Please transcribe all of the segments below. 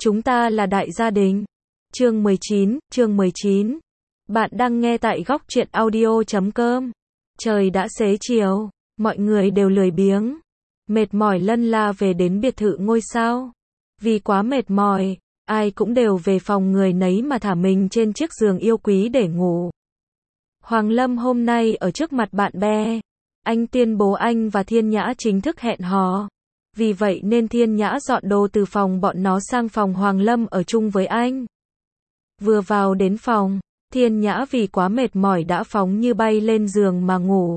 Chúng ta là đại gia đình. Chương 19. Bạn đang nghe tại góc truyện audio.com. Trời đã xế chiều, mọi người đều lười biếng, mệt mỏi lân la về đến biệt thự ngôi sao. Vì quá mệt mỏi, ai cũng đều về phòng người nấy mà thả mình trên chiếc giường yêu quý để ngủ. Hoàng Lâm hôm nay ở trước mặt bạn bè, anh tuyên bố anh và Thiên Nhã chính thức hẹn hò. Vì vậy nên Thiên Nhã dọn đồ từ phòng bọn nó sang phòng Hoàng Lâm ở chung với anh. Vừa vào đến phòng, Thiên Nhã vì quá mệt mỏi đã phóng như bay lên giường mà ngủ.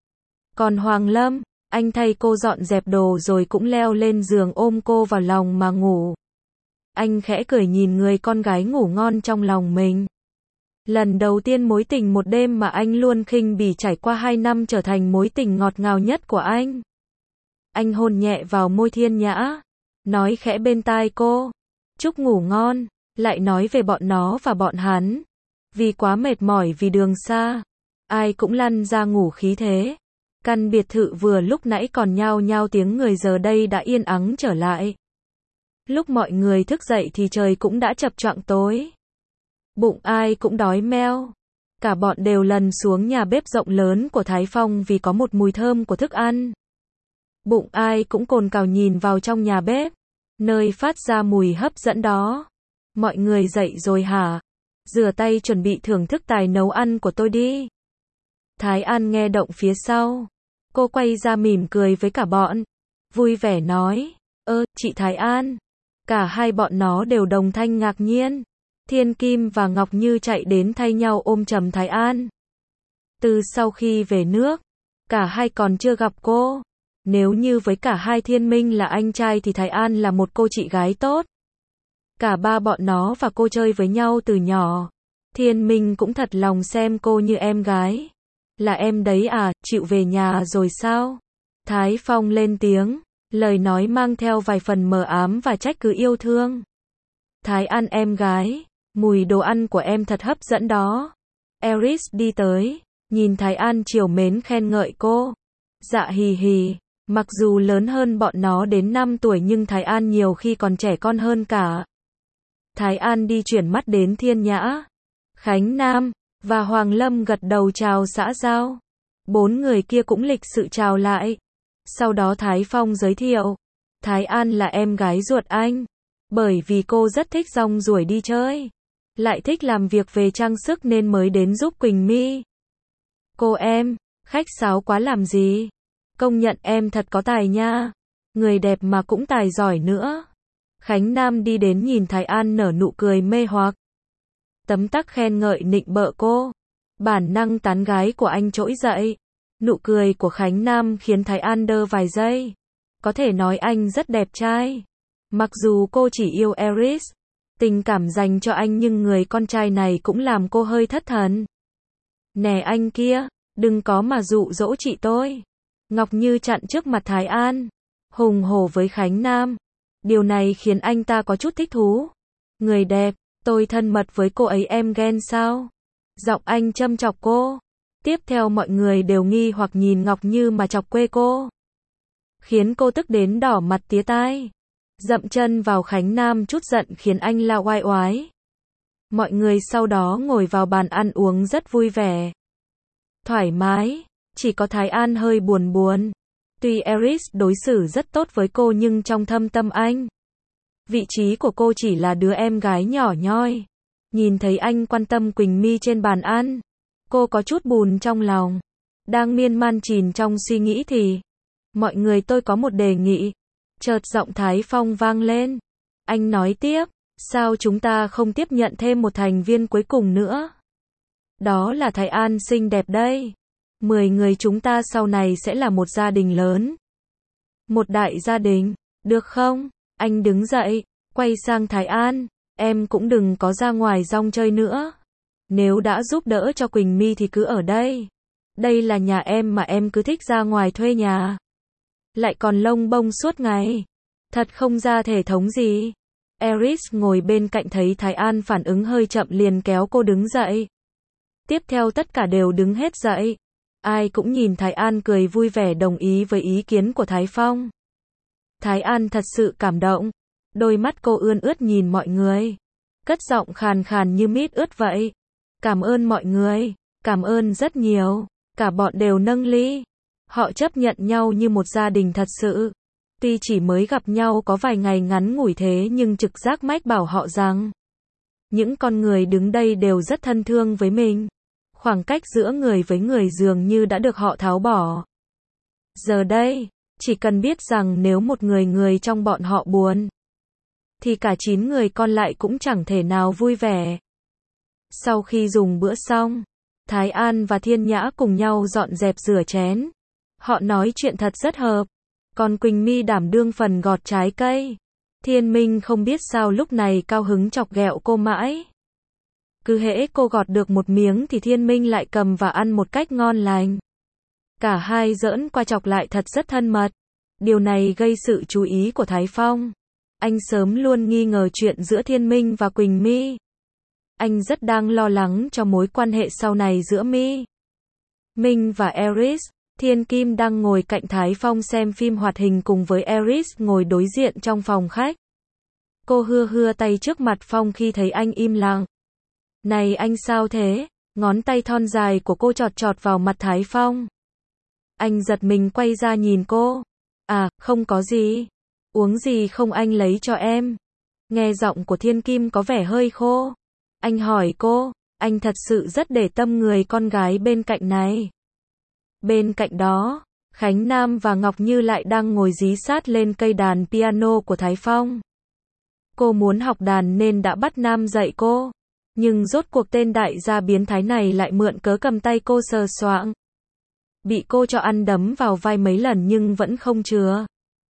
Còn Hoàng Lâm, anh thay cô dọn dẹp đồ rồi cũng leo lên giường ôm cô vào lòng mà ngủ. Anh khẽ cười nhìn người con gái ngủ ngon trong lòng mình. Lần đầu tiên mối tình một đêm mà anh luôn khinh bỉ trải qua 2 năm trở thành mối tình ngọt ngào nhất của anh. Anh hôn nhẹ vào môi Thiên Nhã, nói khẽ bên tai cô, chúc ngủ ngon, lại nói về bọn nó và bọn hắn. Vì quá mệt mỏi vì đường xa, ai cũng lăn ra ngủ khí thế. Căn biệt thự vừa lúc nãy còn nhao nhao tiếng người giờ đây đã yên ắng trở lại. Lúc mọi người thức dậy thì trời cũng đã chập choạng tối. Bụng ai cũng đói meo. Cả bọn đều lần xuống nhà bếp rộng lớn của Thái Phong vì có một mùi thơm của thức ăn. Bụng ai cũng cồn cào nhìn vào trong nhà bếp, nơi phát ra mùi hấp dẫn đó. Mọi người dậy rồi hả? Rửa tay chuẩn bị thưởng thức tài nấu ăn của tôi đi. Thái An nghe động phía sau. Cô quay ra mỉm cười với cả bọn. Vui vẻ nói, chị Thái An. Cả hai bọn nó đều đồng thanh ngạc nhiên. Thiên Kim và Ngọc Như chạy đến thay nhau ôm chầm Thái An. Từ sau khi về nước, cả hai còn chưa gặp cô. Nếu như với cả hai Thiên Minh là anh trai thì Thái An là một cô chị gái tốt. Cả ba bọn nó và cô chơi với nhau từ nhỏ. Thiên Minh cũng thật lòng xem cô như em gái. Là em đấy à, chịu về nhà rồi sao? Thái Phong lên tiếng, lời nói mang theo vài phần mờ ám và trách cứ yêu thương. Thái An em gái, mùi đồ ăn của em thật hấp dẫn đó. Eris đi tới, nhìn Thái An trìu mến khen ngợi cô. Dạ hì hì, mặc dù lớn hơn bọn nó đến 5 tuổi nhưng Thái An nhiều khi còn trẻ con hơn cả. Thái An đi chuyển mắt đến Thiên Nhã, Khánh Nam và Hoàng Lâm gật đầu chào xã giao. 4 người kia cũng lịch sự chào lại. Sau đó Thái Phong giới thiệu, Thái An là em gái ruột anh. Bởi vì cô rất thích rong ruổi đi chơi, lại thích làm việc về trang sức nên mới đến giúp Quỳnh My. Cô em, khách sáo quá làm gì? Công nhận em thật có tài nha. Người đẹp mà cũng tài giỏi nữa. Khánh Nam đi đến nhìn Thái An nở nụ cười mê hoặc. Tấm tắc khen ngợi nịnh bợ cô. Bản năng tán gái của anh trỗi dậy. Nụ cười của Khánh Nam khiến Thái An đơ vài giây. Có thể nói anh rất đẹp trai. Mặc dù cô chỉ yêu Eris, tình cảm dành cho anh nhưng người con trai này cũng làm cô hơi thất thần. Nè anh kia, đừng có mà dụ dỗ chị tôi. Ngọc Như chặn trước mặt Thái An, hùng hổ với Khánh Nam. Điều này khiến anh ta có chút thích thú. Người đẹp, tôi thân mật với cô ấy em ghen sao? Giọng anh châm chọc cô. Tiếp theo mọi người đều nghi hoặc nhìn Ngọc Như mà chọc quê cô. Khiến cô tức đến đỏ mặt tía tai. Dậm chân vào Khánh Nam chút giận khiến anh la oai oái. Mọi người sau đó ngồi vào bàn ăn uống rất vui vẻ. Thoải mái, chỉ có Thái An hơi buồn buồn. Tuy Eris đối xử rất tốt với cô nhưng trong thâm tâm anh, vị trí của cô chỉ là đứa em gái nhỏ nhoi. Nhìn thấy anh quan tâm Quỳnh My trên bàn ăn, cô có chút buồn trong lòng. Đang miên man chìm trong suy nghĩ thì, mọi người tôi có một đề nghị. Chợt giọng Thái Phong vang lên. Anh nói tiếp, sao chúng ta không tiếp nhận thêm một thành viên cuối cùng nữa? Đó là Thái An xinh đẹp đây. 10 người chúng ta sau này sẽ là một gia đình lớn. Một đại gia đình, được không? Anh đứng dậy, quay sang Thái An. Em cũng đừng có ra ngoài rong chơi nữa. Nếu đã giúp đỡ cho Quỳnh My thì cứ ở đây. Đây là nhà em mà em cứ thích ra ngoài thuê nhà. Lại còn lông bông suốt ngày. Thật không ra thể thống gì. Eris ngồi bên cạnh thấy Thái An phản ứng hơi chậm liền kéo cô đứng dậy. Tiếp theo tất cả đều đứng hết dậy. Ai cũng nhìn Thái An cười vui vẻ đồng ý với ý kiến của Thái Phong. Thái An thật sự cảm động. Đôi mắt cô ươn ướt nhìn mọi người. Cất giọng khàn khàn như mít ướt vậy. Cảm ơn mọi người. Cảm ơn rất nhiều. Cả bọn đều nâng ly. Họ chấp nhận nhau như một gia đình thật sự. Tuy chỉ mới gặp nhau có vài ngày ngắn ngủi thế nhưng trực giác mách bảo họ rằng những con người đứng đây đều rất thân thương với mình. Khoảng cách giữa người với người dường như đã được họ tháo bỏ. Giờ đây, chỉ cần biết rằng nếu một người trong bọn họ buồn, thì cả 9 người còn lại cũng chẳng thể nào vui vẻ. Sau khi dùng bữa xong, Thái An và Thiên Nhã cùng nhau dọn dẹp rửa chén. Họ nói chuyện thật rất hợp. Còn Quỳnh My đảm đương phần gọt trái cây. Thiên Minh không biết sao lúc này cao hứng chọc ghẹo cô mãi. Cứ hễ cô gọt được một miếng thì Thiên Minh lại cầm và ăn một cách ngon lành. Cả hai giỡn qua chọc lại thật rất thân mật. Điều này gây sự chú ý của Thái Phong. Anh sớm luôn nghi ngờ chuyện giữa Thiên Minh và Quỳnh My. Anh rất đang lo lắng cho mối quan hệ sau này giữa Minh và Eris. Thiên Kim đang ngồi cạnh Thái Phong xem phim hoạt hình cùng với Eris ngồi đối diện trong phòng khách. Cô hưa tay trước mặt Phong khi thấy anh im lặng. Này anh sao thế? Ngón tay thon dài của cô chọt vào mặt Thái Phong. Anh giật mình quay ra nhìn cô. À, không có gì. Uống gì không anh lấy cho em. Nghe giọng của Thiên Kim có vẻ hơi khô. Anh hỏi cô, anh thật sự rất để tâm người con gái bên cạnh này. Bên cạnh đó, Khánh Nam và Ngọc Như lại đang ngồi dí sát lên cây đàn piano của Thái Phong. Cô muốn học đàn nên đã bắt Nam dạy cô. Nhưng rốt cuộc tên đại gia biến thái này lại mượn cớ cầm tay cô sờ soạng. Bị cô cho ăn đấm vào vai mấy lần nhưng vẫn không chừa.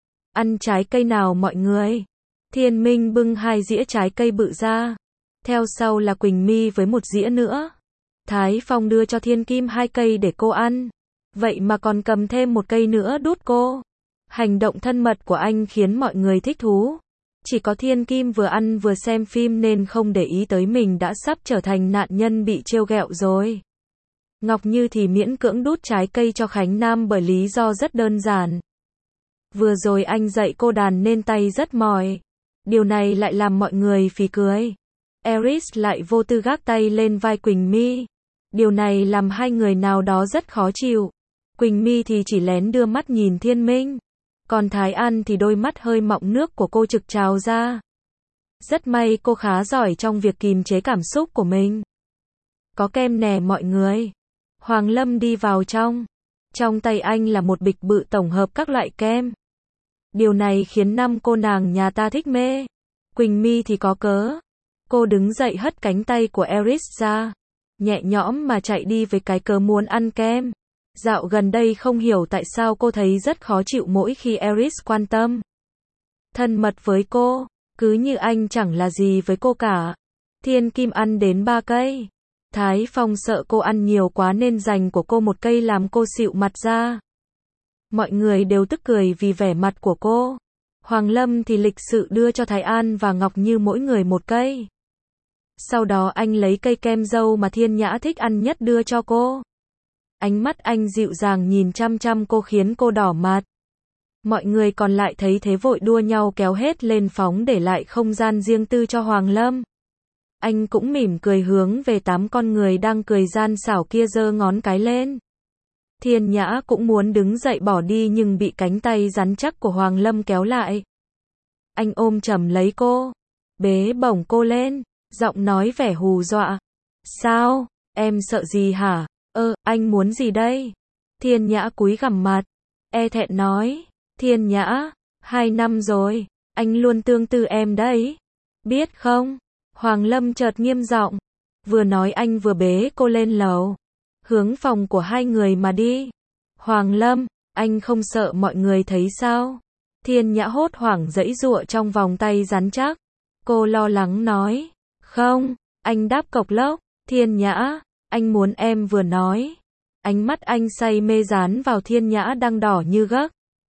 Ăn trái cây nào mọi người? Thiên Minh bưng 2 dĩa trái cây bự ra. Theo sau là Quỳnh My với 1 dĩa nữa. Thái Phong đưa cho Thiên Kim 2 cây để cô ăn. Vậy mà còn cầm thêm 1 cây nữa đút cô. Hành động thân mật của anh khiến mọi người thích thú. Chỉ có Thiên Kim vừa ăn vừa xem phim nên không để ý tới mình đã sắp trở thành nạn nhân bị trêu ghẹo rồi. Ngọc Như thì miễn cưỡng đút trái cây cho Khánh Nam bởi lý do rất đơn giản. Vừa rồi anh dạy cô đàn nên tay rất mỏi. Điều này lại làm mọi người phì cười. Eris lại vô tư gác tay lên vai Quỳnh My. Điều này làm hai người nào đó rất khó chịu. Quỳnh My thì chỉ lén đưa mắt nhìn Thiên Minh. Còn Thái An thì đôi mắt hơi mọng nước của cô trực trào ra. Rất may cô khá giỏi trong việc kìm chế cảm xúc của mình. Có kem nè mọi người. Hoàng Lâm đi vào trong. Trong tay anh là một bịch bự tổng hợp các loại kem. Điều này khiến 5 cô nàng nhà ta thích mê. Quỳnh My thì có cớ. Cô đứng dậy hất cánh tay của Eris ra. Nhẹ nhõm mà chạy đi với cái cớ muốn ăn kem. Dạo gần đây không hiểu tại sao cô thấy rất khó chịu mỗi khi Eris quan tâm. Thân mật với cô. Cứ như anh chẳng là gì với cô cả. Thiên Kim ăn đến 3 cây. Thái Phong sợ cô ăn nhiều quá nên dành của cô 1 cây làm cô xịu mặt ra. Mọi người đều tức cười vì vẻ mặt của cô. Hoàng Lâm thì lịch sự đưa cho Thái An và Ngọc Như mỗi người 1 cây. Sau đó anh lấy cây kem dâu mà Thiên Nhã thích ăn nhất đưa cho cô. Ánh mắt anh dịu dàng nhìn chăm chăm cô khiến cô đỏ mặt. Mọi người còn lại thấy thế vội đua nhau kéo hết lên phóng để lại không gian riêng tư cho Hoàng Lâm. Anh cũng mỉm cười hướng về 8 con người đang cười gian xảo kia giơ ngón cái lên. Thiên Nhã cũng muốn đứng dậy bỏ đi nhưng bị cánh tay rắn chắc của Hoàng Lâm kéo lại. Anh ôm chầm lấy cô, bế bổng cô lên, giọng nói vẻ hù dọa. Sao, em sợ gì hả? Anh muốn gì đây? Thiên Nhã cúi gằm mặt, e thẹn nói. Thiên Nhã, 2 năm rồi, anh luôn tương tư em đấy. Biết không? Hoàng Lâm chợt nghiêm giọng. Vừa nói anh vừa bế cô lên lầu. Hướng phòng của hai người mà đi. Hoàng Lâm, anh không sợ mọi người thấy sao? Thiên Nhã hốt hoảng giãy giụa trong vòng tay rắn chắc. Cô lo lắng nói. Không, anh đáp cộc lốc. Thiên Nhã, anh muốn em vừa nói. Ánh mắt anh say mê dán vào Thiên Nhã đang đỏ như gấc.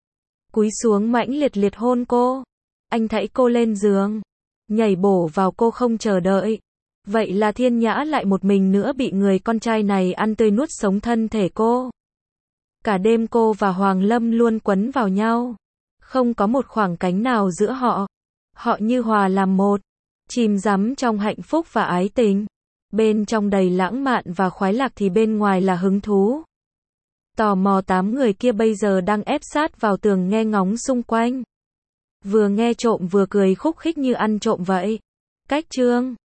Cúi xuống mãnh liệt hôn cô. Anh thảy cô lên giường. Nhảy bổ vào cô không chờ đợi. Vậy là Thiên Nhã lại một mình nữa bị người con trai này ăn tươi nuốt sống thân thể cô. Cả đêm cô và Hoàng Lâm luôn quấn vào nhau. Không có một khoảng cánh nào giữa họ. Họ như hòa làm một, chìm đắm trong hạnh phúc và ái tình. Bên trong đầy lãng mạn và khoái lạc thì bên ngoài là hứng thú. Tò mò 8 người kia bây giờ đang ép sát vào tường nghe ngóng xung quanh. Vừa nghe trộm vừa cười khúc khích như ăn trộm vậy. Cách chương